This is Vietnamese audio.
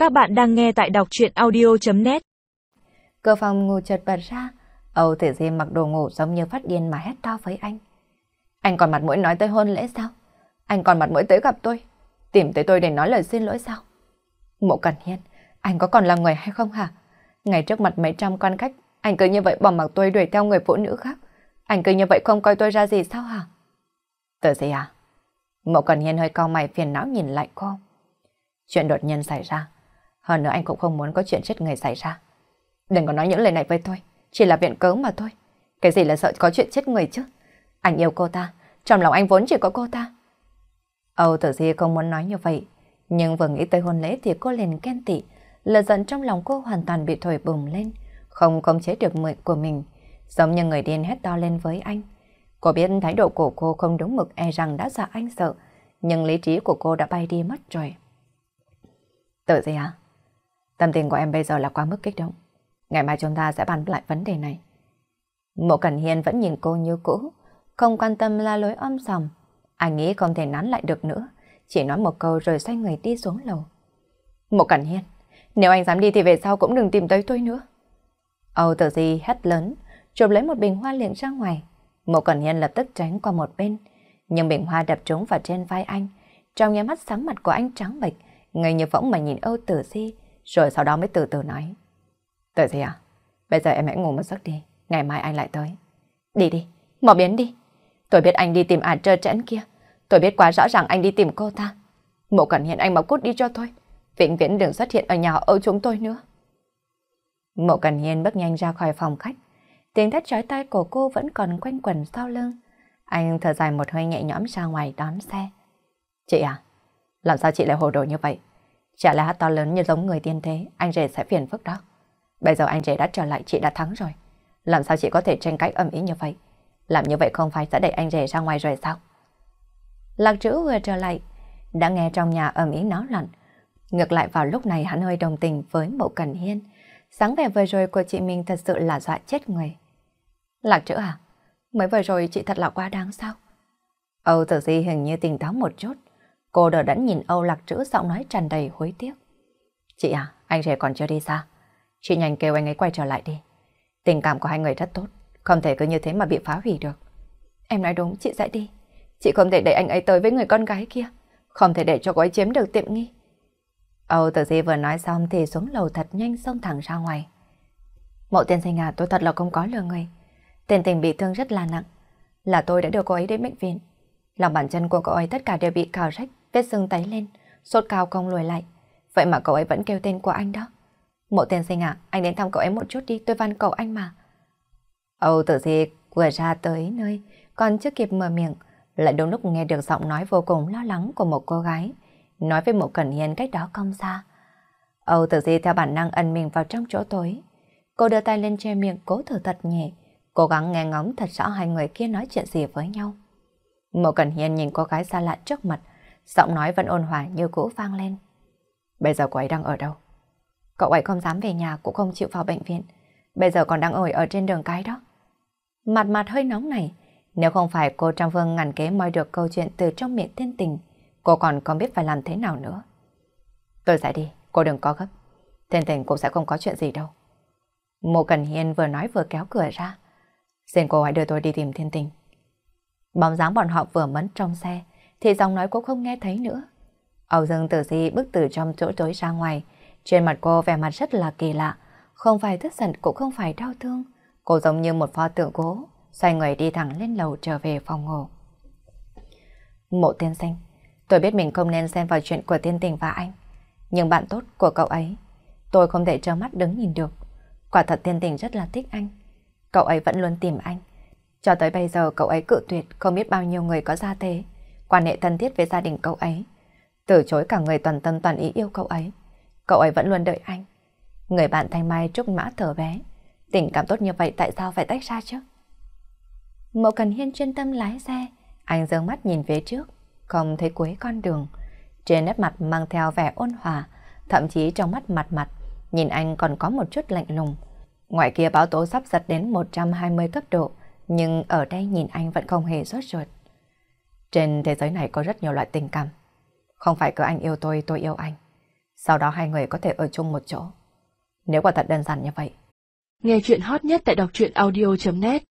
Các bạn đang nghe tại đọc truyện audio.net. Cửa phòng ngủ chợt bật ra, Âu Tử Di mặc đồ ngủ giống như phát điên mà hét to với anh. Anh còn mặt mũi nói tới hôn lễ sao? Anh còn mặt mũi tới gặp tôi, tìm tới tôi để nói lời xin lỗi sao? Mộ Cẩn Hiên, anh có còn là người hay không hả? Ngay trước mặt mấy trăm quan khách, anh cứ như vậy bỏ mặc tôi đuổi theo người phụ nữ khác. Anh cứ như vậy không coi tôi ra gì sao hả? Tử Di à? Mộ Cẩn Hiên hơi cau mày phiền não nhìn lại cô. Chuyện đột nhiên xảy ra, hơn nữa anh cũng không muốn có chuyện chết người xảy ra. Đừng có nói những lời này với tôi, chỉ là viện cớ mà thôi. Cái gì là sợ có chuyện chết người chứ? Anh yêu cô ta, trong lòng anh vốn chỉ có cô ta. Âu Tử Di không muốn nói như vậy, nhưng vừa nghĩ tới hôn lễ thì cô liền ghen tị. Lửa giận trong lòng cô hoàn toàn bị thổi bùng lên, không khống chế được miệng của mình, giống như người điên hét to lên với anh. Cô biết thái độ của cô không đúng mực, e rằng đã dọa anh sợ, nhưng lý trí của cô đã bay đi mất rồi. Tử Di à? Tâm tình của em bây giờ là quá mức kích động. Ngày mai chúng ta sẽ bàn lại vấn đề này. Mộ Cẩn Hiên vẫn nhìn cô như cũ, không quan tâm la lối om sòm. Anh nghĩ không thể nán lại được nữa, chỉ nói một câu rồi xoay người đi xuống lầu. Mộ Cẩn Hiên, nếu anh dám đi thì về sau cũng đừng tìm tới tôi nữa. Âu Tử Di hét lớn, chụp lấy một bình hoa liền ra ngoài. Mộ Cẩn Hiên lập tức tránh qua một bên, nhưng bình hoa đập trúng vào trên vai anh. Trong nháy mắt sáng mặt của anh trắng bệch, người như phỗng mà nhìn Âu Tử Di, rồi sau đó mới từ từ nói. Tử Di à, bây giờ em hãy ngủ một giấc đi, ngày mai anh lại tới. Đi đi, mau biến đi. Tôi biết anh đi tìm ả trơ trẽn kia, tôi biết quá rõ ràng anh đi tìm cô ta. Mộ Cẩn Hiên, anh mau cút đi cho tôi, vĩnh viễn đừng xuất hiện ở nhà họ Âu chúng tôi nữa. Mộ Cẩn Hiên bước nhanh ra khỏi phòng khách, tiếng thét chói tai của cô vẫn còn quanh quẩn sau lưng. Anh thở dài một hơi nhẹ nhõm ra ngoài đón xe. Chị à, làm sao chị lại hồ đồ như vậy? Chả lẽ hát to lớn như giống người tiên thế, anh rể sẽ phiền phức đó. Bây giờ anh rể đã trở lại, chị đã thắng rồi. Làm sao chị có thể tranh cãi ầm ĩ như vậy? Làm như vậy không phải sẽ đẩy anh rể ra ngoài rồi sao? Lạc Trữ vừa trở lại, đã nghe trong nhà ầm ĩ náo loạn. Ngược lại vào lúc này hắn hơi đồng tình với Mộ Cẩn Hiên. Sáng vẻ vừa rồi của chị mình thật sự là dọa chết người. Lạc Trữ à, mới vừa rồi chị thật là quá đáng sao? Âu Tử Di hình như tỉnh táo một chút. Cô đờ đẫn nhìn Âu Lạc Trữ, giọng nói tràn đầy hối tiếc. Chị à, anh rể còn chưa đi xa. Chị nhanh kêu anh ấy quay trở lại đi. Tình cảm của hai người rất tốt, không thể cứ như thế mà bị phá hủy được. Em nói đúng, chị sẽ đi. Chị không thể để anh ấy tới với người con gái kia, không thể để cho cô ấy chiếm được tiện nghi. Âu Tử Di vừa nói xong thì xuống lầu thật nhanh, xông thẳng ra ngoài. Mộ tiên sinh à, tôi thật là không có lừa người. Tiền Tình bị thương rất là nặng, là tôi đã đưa cô ấy đến bệnh viện. Lòng bàn chân của cậu ấy tất cả đều bị cào rách, vết sưng tấy lên, sốt cao không lùi lại. Vậy mà cậu ấy vẫn kêu tên của anh đó. Mộ tiên sinh à, anh đến thăm cậu ấy một chút đi, tôi van cầu anh mà. Âu Tử Di vừa ra tới nơi, còn chưa kịp mở miệng, lại đúng lúc nghe được giọng nói vô cùng lo lắng của một cô gái, nói với Mộ Cẩn Hiên cách đó không xa. Âu Tử Di theo bản năng ẩn mình vào trong chỗ tối. Cô đưa tay lên che miệng, cố thở thật nhẹ, cố gắng nghe ngóng thật rõ hai người kia nói chuyện gì với nhau. Mộ Cẩn Hiên nhìn cô gái xa lạ trước mặt, giọng nói vẫn ôn hòa như cũ vang lên. Bây giờ cô ấy đang ở đâu? Cậu ấy không dám về nhà, cũng không chịu vào bệnh viện. Bây giờ còn đang ở trên đường cái đó. Mặt mặt hơi nóng này, nếu không phải cô trăm phương ngàn kế moi được câu chuyện từ trong miệng Tiên Tình, cô còn không biết phải làm thế nào nữa. Tôi sẽ đi, cô đừng có gấp. Tiên Tình cũng sẽ không có chuyện gì đâu. Mộ Cẩn Hiên vừa nói vừa kéo cửa ra. Xin cô hãy đưa tôi đi tìm Tiên Tình. Bóng dáng bọn họ vừa mất trong xe thì giọng nói cũng không nghe thấy nữa. Âu Dương Tử Di bước từ trong chỗ tối ra ngoài. Trên mặt cô vẻ mặt rất là kỳ lạ, không phải tức giận cũng không phải đau thương. Cô giống như một pho tượng gỗ, xoay người đi thẳng lên lầu trở về phòng ngủ. Mộ tiên sinh, tôi biết mình không nên xen vào chuyện của Tiên Tình và anh, nhưng bạn tốt của cậu ấy, tôi không thể trơ mắt đứng nhìn được. Quả thật Tiên Tình rất là thích anh, cậu ấy vẫn luôn tìm anh. Cho tới bây giờ cậu ấy cự tuyệt không biết bao nhiêu người có gia thế, quan hệ thân thiết với gia đình cậu ấy, từ chối cả người toàn tâm toàn ý yêu cậu ấy. Cậu ấy vẫn luôn đợi anh. Người bạn thanh mai trúc mã thở bé, tình cảm tốt như vậy tại sao phải tách ra chứ? Mộ Cẩn Hiên chuyên tâm lái xe, anh giương mắt nhìn phía trước, không thấy cuối con đường. Trên nét mặt mang theo vẻ ôn hòa, thậm chí trong mắt mặt nhìn anh còn có một chút lạnh lùng. Ngoài kia báo tố sắp giật đến 120 cấp độ, nhưng ở đây nhìn anh vẫn không hề sốt ruột. Trên thế giới này có rất nhiều loại tình cảm, không phải cứ anh yêu tôi yêu anh. sau đó hai người có thể ở chung một chỗ. Nếu quả thật đơn giản như vậy. Nghe chuyện hot nhất tại đọc truyện audio.net